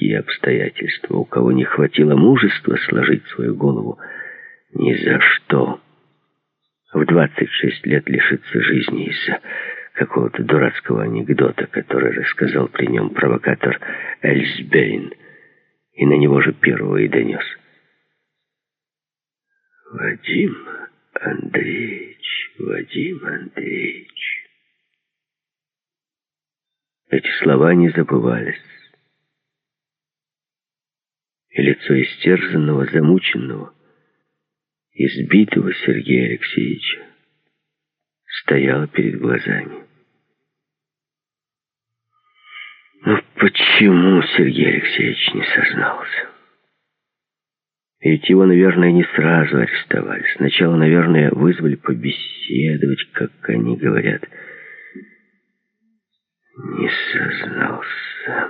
другие обстоятельства, у кого не хватило мужества сложить свою голову, ни за что в 26 лет лишиться жизни из-за какого-то дурацкого анекдота, который рассказал при нем провокатор Эльсбейн, и на него же первого и донес. Вадим Андреевич. Эти слова не забывались. И лицо истерзанного, замученного, избитого Сергея Алексеевича стояло перед глазами. Но почему Сергей Алексеевич не сознался? Ведь его, наверное, не сразу арестовали. Сначала, наверное, вызвали побеседовать, как они говорят. Не сознался.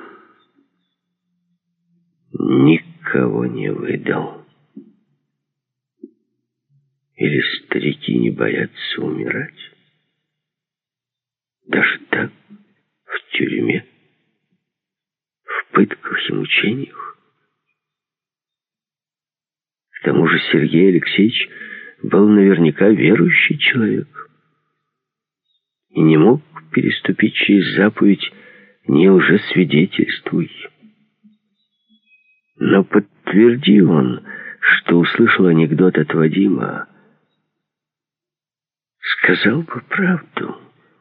Никого не выдал. Или старики не боятся умирать? Даже так, в тюрьме, в пытках и мучениях? К тому же Сергей Алексеевич был наверняка верующий человек и не мог переступить через заповедь «не лжесвидетельствуй». Но подтверди он, что услышал анекдот от Вадима, сказал бы правду.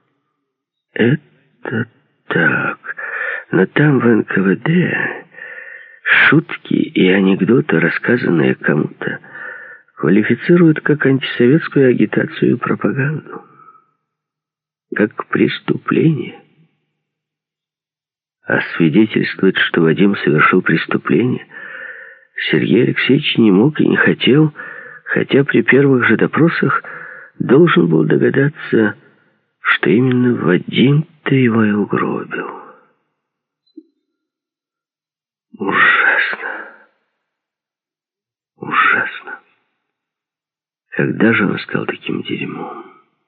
Это так, но там в НКВД шутки и анекдоты, рассказанные кому-то, квалифицируют как антисоветскую агитацию и пропаганду, как преступление. А свидетельствовать, что Вадим совершил преступление, Сергей Алексеевич не мог и не хотел, хотя при первых же допросах должен был догадаться, что именно Вадим-то его и угробил. Ужасно. Ужасно. Когда же он стал таким дерьмом?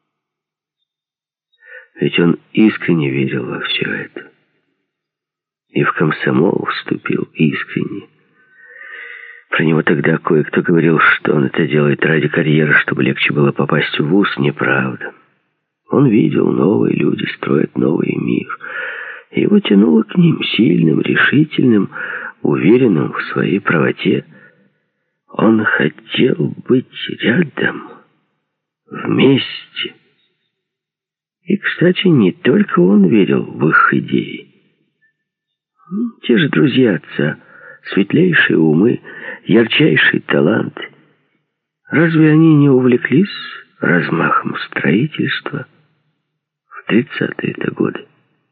Ведь он искренне верил во все это. И в комсомол вступил искренне. Про него тогда кое-кто говорил, что он это делает ради карьеры, чтобы легче было попасть в вуз. Неправда. Он видел, новые люди строят новый мир. И его тянуло к ним сильным, решительным, уверенным в своей правоте. Он хотел быть рядом, вместе. И, кстати, не только он верил в их идеи. Те же друзья отца, светлейшие умы, ярчайший талант. Разве они не увлеклись размахом строительства в 30-е годы?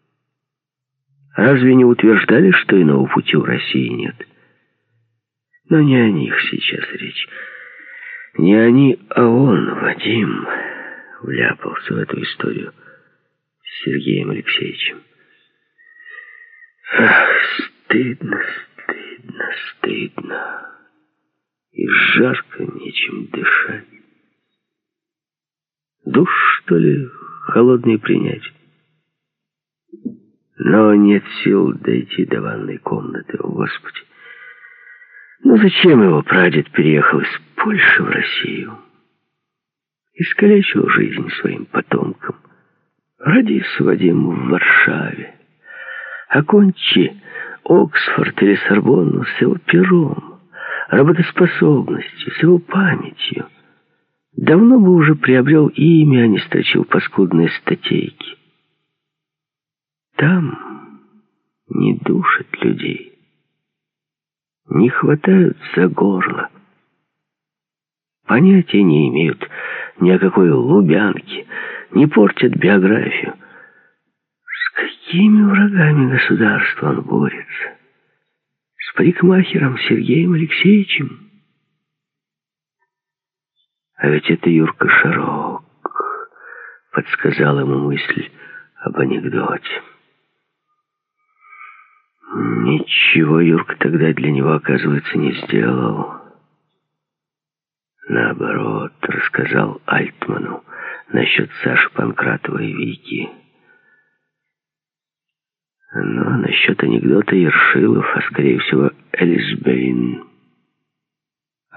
Разве не утверждали, что иного пути у России нет? Но не о них сейчас речь. Не они, а он, Вадим, вляпался в эту историю с Сергеем Алексеевичем. Ах, стыдно, стыдно, стыдно. И жарко, нечем дышать. Душ, что ли, холодный принять? Но нет сил дойти до ванной комнаты, о Господи. Ну зачем его прадед переехал из Польши в Россию? Искалечил жизнь своим потомкам. Родись, Вадим, в Варшаве. Окончи Оксфорд или Сорбонну с его пером, работоспособностью, с его памятью. Давно бы уже приобрел имя, а не строчил паскудные статейки. Там не душат людей, не хватают за горло, понятия не имеют ни о какой Лубянке, не портят биографию. С какими врагами государства он борется? С парикмахером Сергеем Алексеевичем? А ведь это Юрка Шарок подсказал ему мысль об анекдоте. Ничего Юрка тогда для него, оказывается, не сделал. Наоборот, рассказал Альтману насчет Саши Панкратова и Вики. Но насчет анекдота Ершилов, а скорее всего Элисбейн,